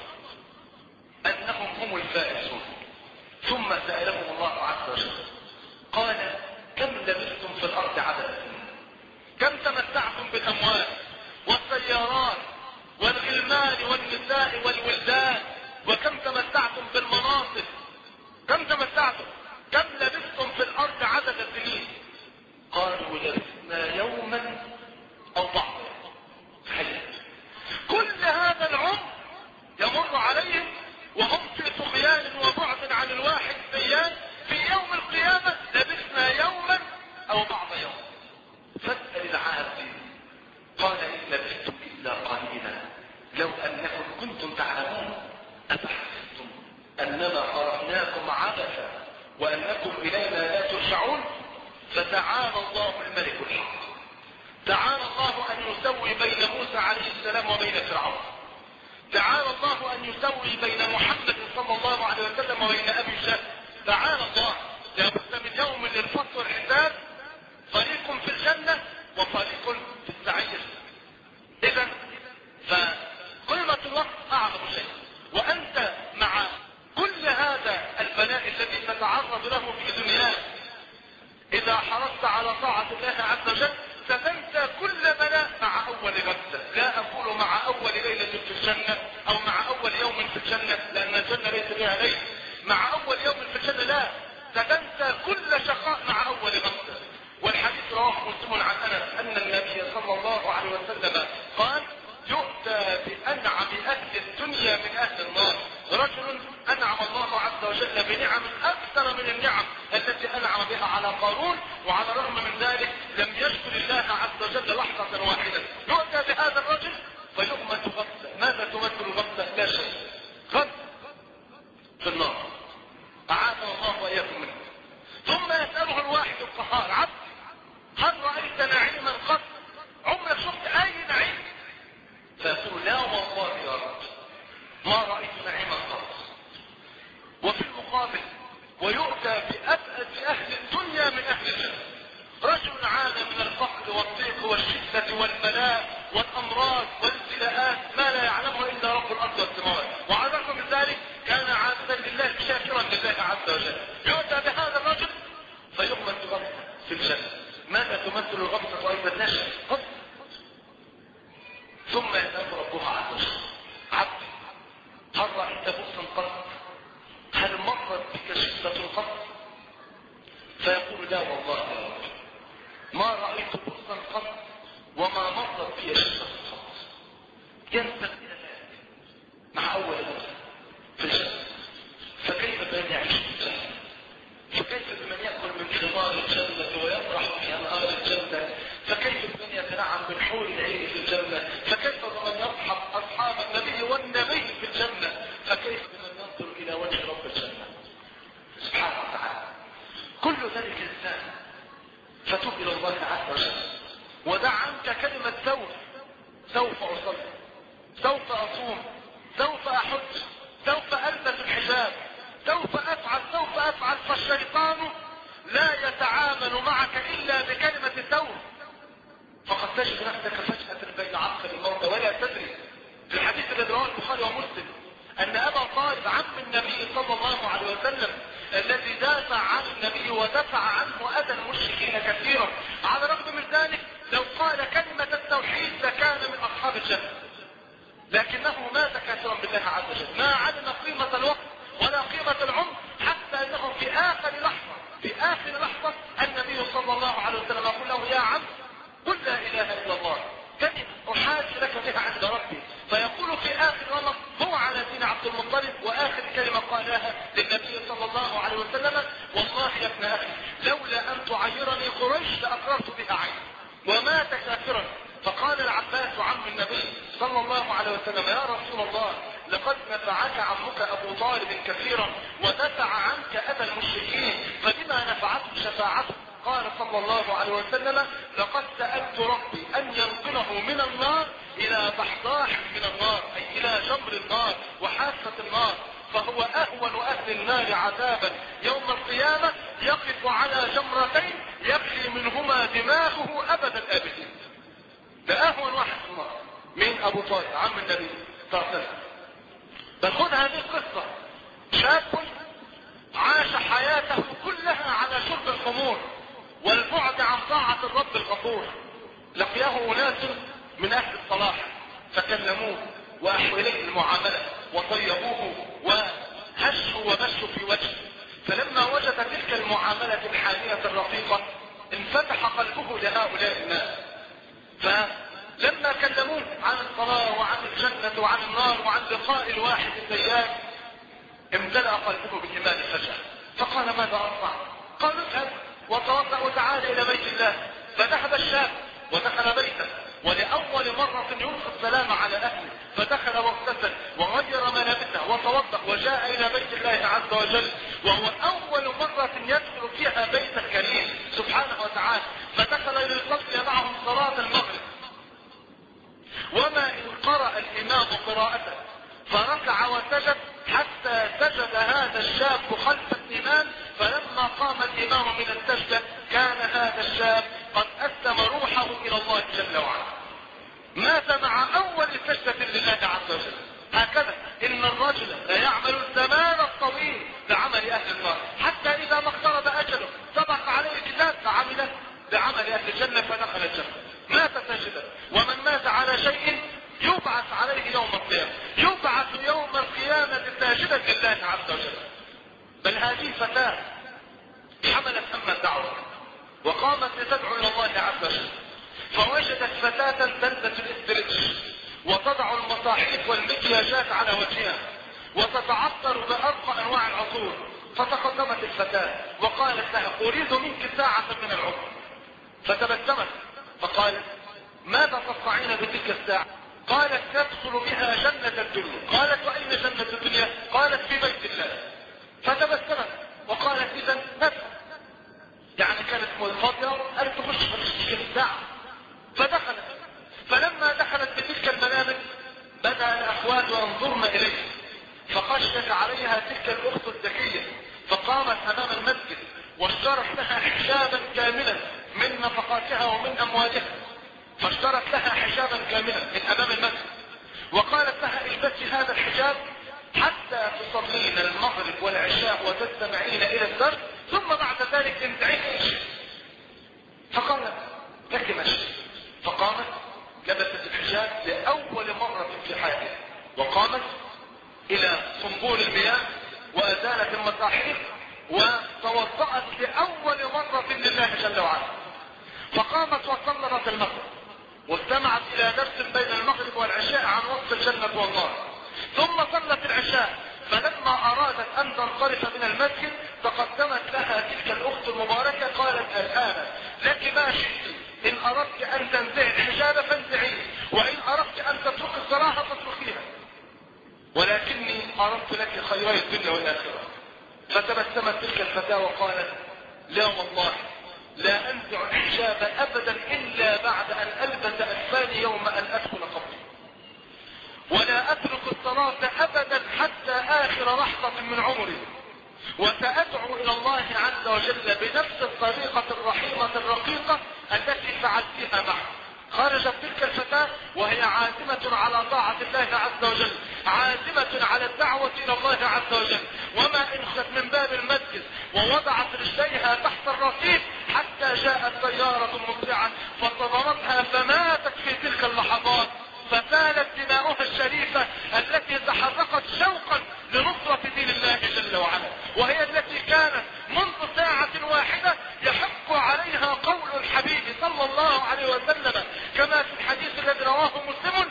أنهم هم الفائزون. ثم سألهم الله عز وجل قال كم لبثتم في الأرض عدد سنين؟ كم تمتعتم بالأموال والسيارات والغلمان والنساء والولدان؟ وكم تمتعتم بالمناصب؟ كم تمتعتم؟ كم لبثتم في الأرض عدد سنين؟ قالوا لبثنا يوما أو بعض حيث كل هذا العمر يمر عليهم وهم في طغيان وبعد عن الواحد ديان. في يوم القيامة لبثنا يوما أو بعض يوم. فاسأل العابدين قال إن لبثتم إلا قليلا لو أنكم كنتم تعلمون أفحسبتم أنما خلقناكم عبثا وأنكم إلينا لا ترجعون. فتعالى الله الملك الحق، تعالى الله أن يسوي بين موسى عليه السلام وبين فرعون، تعالى الله أن يسوي بين محمد صلى الله عليه وسلم وبين أبي جهل. تعالى الله، لابد من يوم للفصل والحساب، فريق في الجنة وفريق في السعير. إذا فقيمة الوقت أعظم شيء، وأنت مع كل هذا البلاء الذي تتعرض له في دنياك إذا حرصت على طاعة الله عز وجل ستنسى كل بلاء مع أول غزة. لا أقول وجل بنعم اكثر من النعم التي انعم بها على قارون، وعلى الرغم من ذلك لم يشكر الله عز وجل لحظة واحدة. يؤتى بهذا الرجل فيغمس غمسة. ماذا تمثل الغمسة؟ لا شيء. غمسة في النار، أعاذنا الله وإياكم منه. ثم يسأله الواحد القهار: عبد هل رأيت نعيما قط؟ عمرك شفت أي نعيم؟ فيقول: لا والله يا رب ما رأيت نعيما قط. وفي المقابل ويؤتى بأبأس أهل الدنيا من أهل الجنة، رجل عانى من الفقر والضيق والشدة والبلاء والأمراض والابتلاءات ما لا يعلمه إلا رب الأرض والسماوات، وعلى الرغم من ذلك كان عابدا لله شاكرا لله عز وجل. يؤتى بهذا الرجل فيغمس غمسة في الجنة. ماذا تمثل الغمسة أيضا؟ لا شيء. ثم يسأل ربها عز وجل: عبدي هل رأيت بؤسا قط؟ هل مرت بك شدة قط؟ فيقول: لا والله يا رب ما رأيت بؤسا قط وما مرت بي شدة قط. ينسى إلى ذلك مع أول بؤس في الجنة. فكيف بمن يعيش في الجنة؟ فكيف بمن يأكل من ثمار الجنة ويفرح في أنهار الجنة؟ فكيف بمن يتنعم من حور العين في الجنة؟ فكيف بمن يصحب أصحاب النبي والنبي في الجنة؟ فكيف بمن ينظر إلى وجه رب الجنة سبحانه وتعالى؟ كل ذلك الإنسان فتوب إلى الله عز وجل ودع عنك كلمة سوف. سوف أصلي، سوف أصوم، سوف أحج، سوف ألبس الحجاب، سوف أفعل، سوف أفعل. فالشيطان لا يتعامل معك إلا بكلمة سوف. فقد تجد نفسك فجأة بين عقل الموت ولا تدري. في الحديث الذي رواه البخاري ومسلم أن أبا طالب عم النبي صلى الله عليه وسلم الذي دافع عن النبي ودفع عنه أذى المشركين كثيرا، على الرغم من ذلك لو قال كلمة التوحيد لكان من أصحاب الجنة، لكنه مات كافرا بالله عز وجل. ما علم قيمة الوقت ولا قيمة العمر، حتى أنه في آخر لحظة في آخر لحظة النبي صلى الله عليه وسلم يقول له: يا عم قل لا إله إلا الله كلمة أحاج لك بها عند ربي. فيقول في آخر رمض هو على دين عبد المطلب، وآخر كلمة قالها للنبي صلى الله عليه وسلم: والله يا ابن أخي لولا أن تعيرني قريش لأقررت بها عيني. ومات كافرا. فقال العباس عم النبي صلى الله عليه وسلم: يا رسول الله لقد نفعك عمك أبو طالب كثيرا ودفع عنك أذى المشركين، فبما نفعته شفاعته؟ قال صلى الله عليه وسلم: لقد سألت ربي أن ينقله من النار إلى ضحضاح من النار، أي إلى جمر النار وحافة النار، فهو أهون أهل النار عذابا يوم القيامة، يقف على جمرتين يبكي منهما دماغه أبد الآبدين. ده أهون واحد في النار. مين؟ أبو طالب عم النبي صلى الله عليه وسلم. بل خذ هذه القصة: شاب عاش حياته كلها على شرب الخمور والبعد عن طاعة الرب الغفور. لقيه أناس من أهل الصلاح فكلموه وأحوا إليه المعاملة وطيبوه وهشوا ومشوا في وجهه، فلما وجد تلك المعاملة الحانية الرقيقة انفتح قلبه لهؤلاء الناس. فلما كلموه عن الصلاة وعن الجنة وعن النار وعن لقاء الواحد الديان امتلأ قلبه بالإيمان فجأة. فقال: ماذا أصنع؟ قالوا: اذهب وتوضأ وتعال إلى بيت الله. فذهب الشاب ودخل بيته، ولأول مرة يلقي السلام على أهله، فدخل واغتسل وغير ملابسه وتوضأ وجاء إلى بيت الله عز وجل، وهو أول مرة يدخل فيها بيت الكريم سبحانه وتعالى. فدخل ليصلي معهم صلاة المغرب، وما إن قرأ الإمام قراءته فركع وسجد حتى سجد هذا الشاب خلف الإمام، فلما قام الإمام من السجدة كان هذا الشاب قد أسلم روحه إلى الله جل وعلا. مات مع أول سجدة لله عز وجل. هكذا إن الرجل لا يعمل الزمان الطويل لعمل أهل النار، حتى إذا ما اقترب أجله سبق عليه كتاب فعمل بعمل أهل الجنة فدخل الجنة. مات ساجدا. ومن مات على شيء يبعث عليه يوم القيامة، يبعث يوم القيامة ساجدا لله عز وجل. بل هذه فتاة حملت هم الدعوة وقامت لتدعو إلى الله عز وجل، فوجدت فتاة تلبس الاسترتش وتضع المصاحف والمكياجات على وجهها وتتعطر بأرقى أنواع العطور، فتقدمت الفتاة وقالت لها أريد منك ساعة من العمر. فتبسمت فقالت ماذا تصنعين بتلك الساعة؟ قالت تدخل بها جنة الدنيا. قالت وأين جنة الدنيا؟ قالت في بيت الله. فتبسمت وقالت إذن ندخل. يعني كانت فاضية قالت تخش في تلك الساعة. فدخلت. فلما دخلت بتلك المنامل بدأ الأخوات ينظرن إليه فخشيت عليها تلك الأخت الذكية فقامت أمام المسجد واشترت لها حجابا كاملا من نفقاتها ومن أموالها. فاشترت لها حجابا كاملا من أمام المسجد وقالت لها البسي هذا الحجاب حتى تصلين المغرب والعشاء وتستمعين إلى الدرس ثم بعد ذلك انتعين إن شئت. فقالت لك ماشي. فقامت لبست الحجاب لأول مرة في حياتها وقامت إلى صنبور المياه وأزالت المساحيق وتوضأت لأول مرة لله جل وعلا. فقامت وصلت المغرب واستمعت إلى درس بين المغرب والعشاء عن وصف الجنة والنار. ثم صلت العشاء فلما أرادت أن تنصرف من المسجد تقدمت لها تلك الأخت المباركة قالت الآن لك ما شئت، إن أردت أن تنزعي الحجاب فانزعيه وإن أردت أن تترك الصلاة فاتركيها ولكني أردت لك خيري الدنيا والآخرة. فتبسمت تلك الفتاة وقالت لا والله لا أنزع الحجاب أبدا إلا بعد أن ألبس أسفاني يوم أن أدخل قبري ولا أترك الصلاة أبدا حتى آخر لحظة من عمري وسأدعو إلى الله عز وجل بنفس الطريقة الرحيمة الرقيقة التي فعلتها معه. خرجت تلك الفتاة وهي عازمة على طاعة الله عز وجل عازمة على الدعوة إلى الله عز وجل وما انخت من باب المسجد ووضعت رجليها تحت الرصيف حتى جاءت سيارة مسرعة فصدمتها فماتت في تلك اللحظات فسالت دماؤها الشريفة التي تحركت شوقا لنصرة دين الله جل وعلا وهي التي كانت منذ ساعة واحدة يحق عليها قول الحبيب صلى الله عليه وسلم كما في الحديث الذي رواه مسلم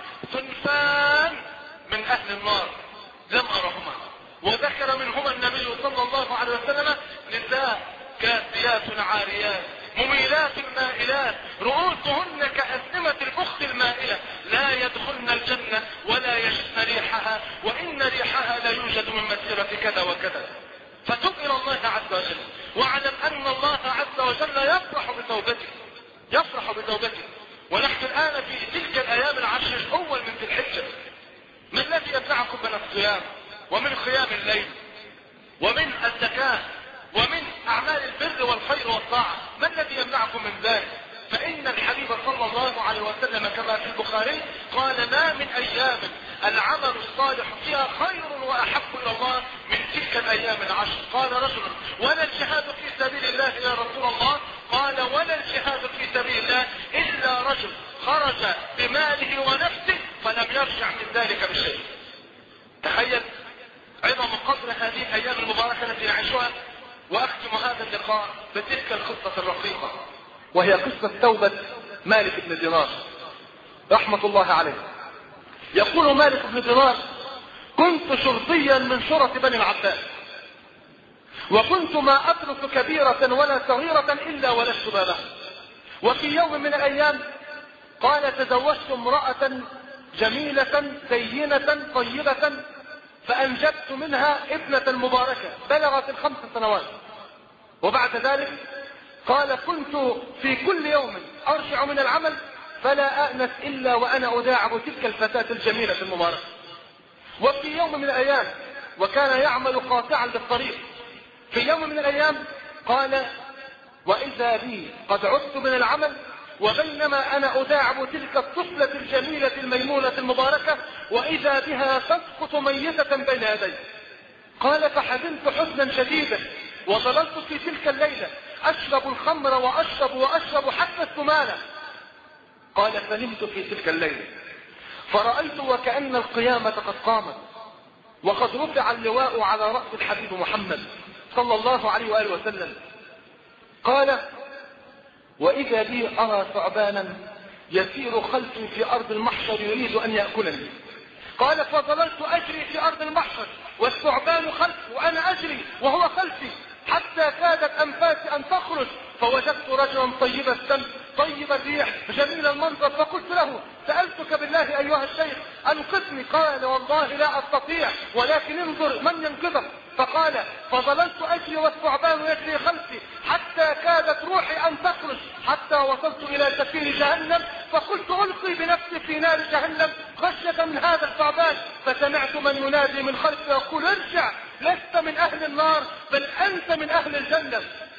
صنفان من أهل النار لم أرهما وذكر منهما النبي صلى الله عليه وسلم نساء كاسيات عاريات مميلات مائلات رؤوسهن كأسنمة البخت المائلة لا يدخلن الجنة ولا يجدن ريحها وإن ريحها لا يوجد من مسيرة كذا وكذا. فتب إلى الله عز وجل واعلم أن الله عز وجل يفرح بتوبتك يفرح بتوبتك. ونحن الآن في تلك الأيام العشر الأول من ذي الحجة. ما الذي يمنعكم من الصيام ومن قيام الليل ومن الزكاة ومن أعمال البر والخير والطاعة؟ ما الذي يمنعكم من ذلك؟ فإن الحبيب صلى الله عليه وسلم كما في البخاري قال ما من أيام العمل الصالح فيها خير وأحب إلى الله من تلك الأيام العشر. قال رجل ولا الجهاد في سبيل الله يا رسول الله؟ قال ولا الجهاد في سبيل الله إلا رجل خرج بماله ونفسه فلم يرجع من ذلك بشيء. تخيل عظم قدر هذه الأيام المباركة التي نعيشها. وأختم هذا اللقاء بتلك القصة الرقيقة وهي قصة توبة مالك بن دينار رحمة الله عليه. يقول مالك بن دينار كنت شرطيا من شرط بني العباس وكنت ما أترك كبيرة ولا صغيرة إلا ولست بابها. وفي يوم من الأيام قال تزوجت امرأة جميلة زينة طيبة فأنجبت منها ابنة مباركة بلغت الخمس سنوات. وبعد ذلك قال كنت في كل يوم أرجع من العمل فلا أأنس إلا وأنا أداعب تلك الفتاة الجميلة المباركة. وفي يوم من الأيام وكان يعمل قاطعا للطريق في يوم من الأيام قال وإذا بي قد عدت من العمل وبينما أنا أداعب تلك الطفلة الجميلة الميمونة المباركة وإذا بها تسقط ميتة بين يدي. قال فحزنت حزنا شديدا وظللت في تلك الليلة أشرب الخمر وأشرب وأشرب حتى الثمانة. قال فنمت في تلك الليلة فرأيت وكأن القيامة قد قامت وقد رفع اللواء على رأس الحبيب محمد صلى الله عليه وآله وسلم. قال وإذا بي أرى ثعبانا يسير خلفي في أرض المحشر يريد أن يأكلني قال فظللت أجري في أرض المحشر والثعبان خلفي وأنا أجري وهو خلفي حتى كادت أنفاسي أن تخرج، فوجدت رجلا طيب السم طيب الريح جميل المنظر، فقلت له سألتك بالله أيها الشيخ أنقذني. قال والله لا أستطيع، ولكن انظر من ينقذك. فقال فظللت أجري والثعبان يجري خلفي حتى كادت روحي أن تخرج، حتى وصلت إلى سفير جهنم، فقلت ألقي بنفسي في نار جهنم خشية من هذا الثعبان، فسمعت من ينادي من خلفي يقول ارجع لست من أهل النار بل أنت من أهل الجنة.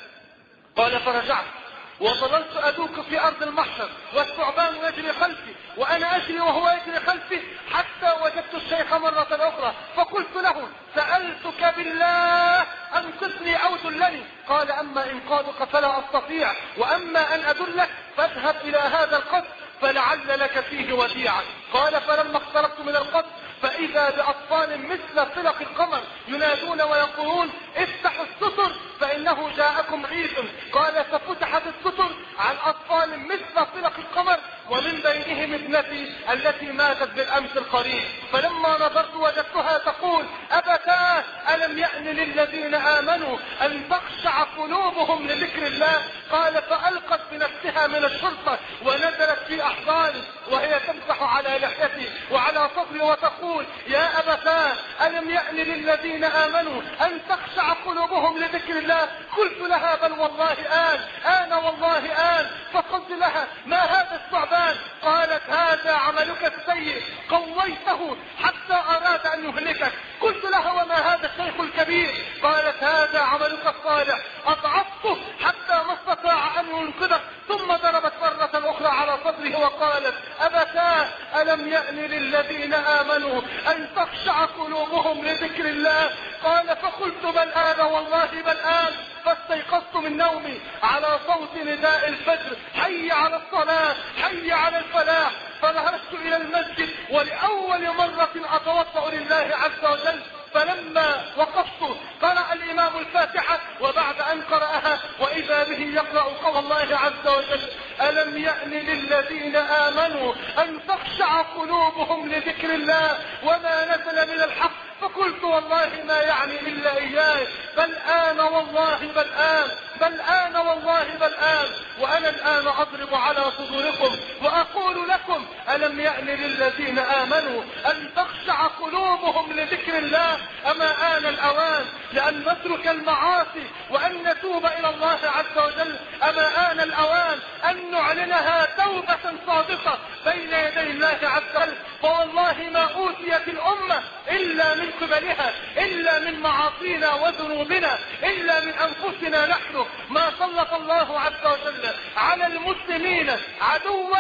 قال فرجعت وظللت أدوك في أرض المحشر والثعبان يجري خلفي وأنا أجري وهو يجري خلفي حتى وجدت الشيخ مرة أخرى، فقلت له سألتك بالله أنقذني أو دلني. قال أما إنقاذك فلا أستطيع، وأما أن أدلك فاذهب إلى هذا القصر فلعل لك فيه وديعا. قال فلما اقتربت من القصر فإذا بأطفال مثل طلق القمر ينادون ويقولون افتحوا الستر فإنه جاءكم عيد. قال ففتحت الستر عن أطفال مثل طلق القمر ومن بينهم ابنتي التي ماتت بالأمس القريب، فلما نظرت وجدتها تقول أبتاه ألم يأن للذين آمنوا أن تخشع قلوبهم لذكر الله. قال فألقت بنفسها من الشرطة ونزلت في أحضاني وهي تمسح على لحيتي وعلى صدري وتقول يا أبتاه ألم يأن للذين آمنوا أن تخشع قلوبهم لذكر الله. قلت لها بل والله آن آن والله آن. فقلت لها ما هذا الثعبان؟ قالت هذا عملك السيء قويته حتى أراد أن يهلكك. قلت لها وما هذا الشيخ الكبير؟ قالت هذا عملك الصالح أضعفته حتى ما استطاع أن ينقذك. ثم ضربت مرة أخرى على صدره وقالت أبتاه ألم يأن للذين آمنوا أن تخشع قلوبهم لذكر الله. قال فقلت بل آن والله بل آن. فاستيقظت من نومي على صوت نداء الفجر حي على الصلاة حي على الفلاح، فذهبت إلى المسجد ولأول مرة أتوضأ لله عز وجل. فلما وقفت قرأ الإمام الفاتحة، وبعد أن قرأها وإذا به يقرأ قول الله عز وجل ألم يأن للذين آمنوا أن تخشع قلوبهم لذكر الله وما نزل من الحق. فقلت والله ما يعني إلا إياه بل آن والله بل آن بل آن والله بل آن. وأنا الآن أضرب على صدوركم وأقول لكم ألم يأن للذين آمنوا أن تخشع قلوبهم لذكر الله. أما آن الأوان لأن نترك المعاصي وأن نتوب إلى الله عز وجل. أما آن الأوان أن نعلنها توبة صادقة بين يدي الله عز وجل. فوالله ما أوتيت الأمة إلا من قبلها إلا من معاصينا وذنوبنا إلا من أنفسنا نحن. ما سلط الله عز وجل على المسلمين عدوا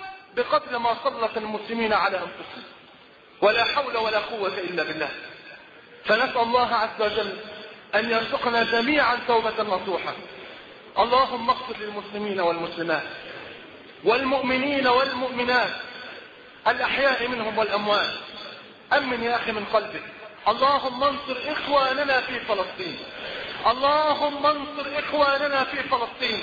بقدر ما سلط المسلمين على أنفسهم، ولا حول ولا قوة إلا بالله. فنسأل الله عز وجل أن يرزقنا جميعا توبة نصوحة. اللهم اغفر للمسلمين والمسلمات والمؤمنين والمؤمنات الأحياء منهم والأموات. أمن يا أخي من قلبك. اللهم انصر إخواننا في فلسطين، اللهم انصر إخواننا في فلسطين،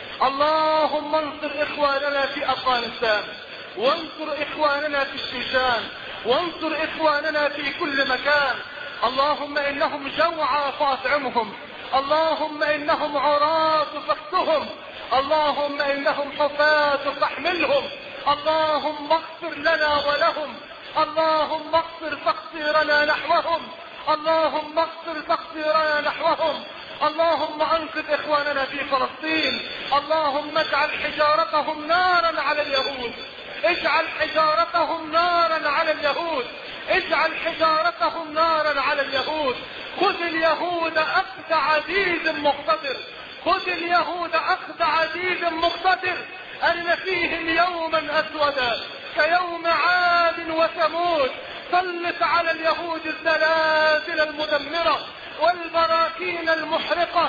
اللهم انصر إخواننا في أفغانستان، وانصر إخواننا في الشيشان، وانصر إخواننا في كل مكان. اللهم إنهم جوعى فاطعمهم، اللهم إنهم عراة فاكسهم، اللهم إنهم حفاة فاحملهم، اللهم اغفر لنا ولهم، اللهم اغفر تقصيرنا نحوهم، اللهم اغفر تقصيرنا نحوهم. اللهم انقذ اخواننا في فلسطين، اللهم اجعل حجارتهم نارا على اليهود، اجعل حجارتهم نارا على اليهود، اجعل حجارتهم نارا على اليهود. خذ اليهود اخذ عزيز مقتدر، خذ اليهود اخذ عزيز مقتدر. أن فيهم يوما أسودا كيوم عاد وثمود. سلط على اليهود الزلازل المدمرة والبراكين المحرقة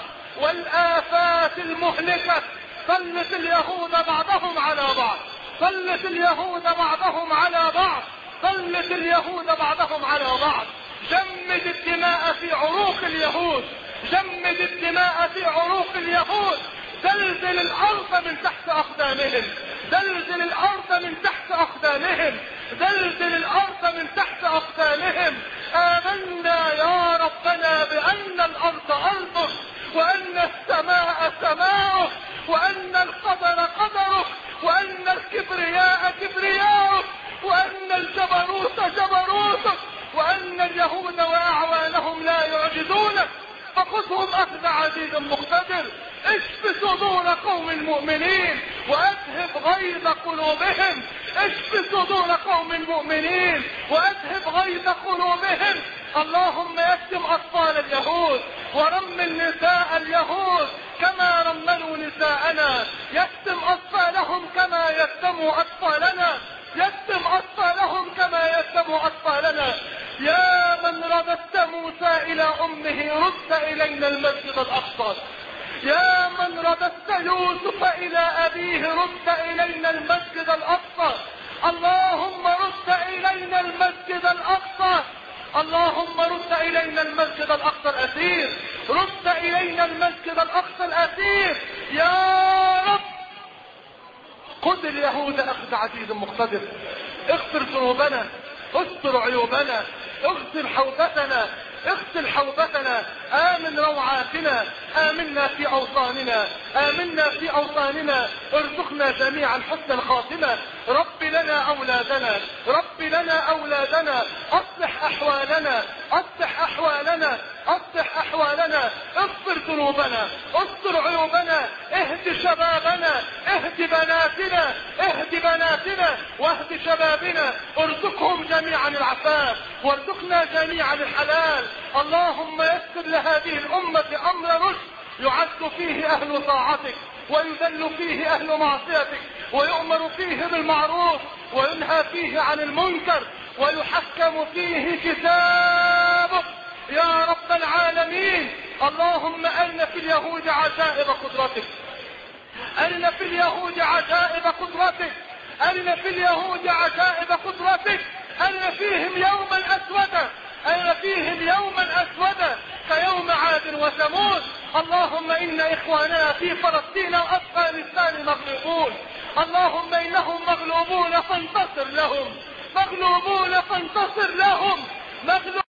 والآفات المهلكة. سلط اليهود بعضهم على بعض، سلط اليهود بعضهم على بعض، سلط اليهود بعضهم على بعض. جمد الدماء في عروق اليهود، جمد الدماء في عروق اليهود. زلزل الأرض من تحت أقدامهم، زلزل الأرض من تحت أقدامهم، زلزل الأرض من تحت أقدامهم. عزيز مقتدر اشف صدور قوم مؤمنين واذهب غيظ قلوبهم، اشف صدور قوم مؤمنين واذهب غيظ قلوبهم. اللهم يتم اطفال اليهود ورمل نساء اليهود كما رملوا نساءنا، يتم اطفالهم كما يتموا اطفالنا، يتم اطفالهم كما يتموا اطفالنا. يا من رددت موسى الى امه رد الينا المسجد الاقصى، يا من رددت يوسف الى ابيه رد الينا المسجد الاقصى. اللهم رد الينا المسجد الاقصى، اللهم رد الينا المسجد الاقصى الاثير، رد الينا المسجد الاقصى الاثير يا رب. خذ اليهود اخذ عزيز مقتدر، اغفر ذنوبنا، استر عيوبنا، اغسل حوبتنا، اغسل حوبتنا، امن روعاتنا، امنا في اوطاننا، امنا في اوطاننا، ارزقنا جميعا حسن الخاتمة. رب لنا اولادنا، رب لنا اولادنا، اصلح احوالنا، اصلح احوالنا، اصلح احوالنا، اغفر ذنوبنا، استر عيوبنا، اهد شبابنا، اهد بناتنا، اهد بناتنا واهد شبابنا، ارزقهم جميعا العفاف وارزقنا جميعا الحلال. اللهم يسر لهذه الامة امر رشد يعز فيه اهل طاعتك ويذل فيه اهل معصيتك، ويؤمر فيه بالمعروف وينهى فيه عن المنكر، ويحكم فيه كتابك يا رب العالمين. اللهم أرنا في اليهود عجائب قدرتك، أرنا في اليهود عجائب قدرتك، أرنا في اليهود عجائب قدرتك، أرنا فيهم يوما أسودا، أرنا فيهم يوما أسودا كيوم عاد وثمود. اللهم إن إخواننا في فلسطين وأفغانستان مغلوبون، اللهم إنهم مغلوبون فانتصر لهم، مغلوبون فانتصر لهم، مغلوبون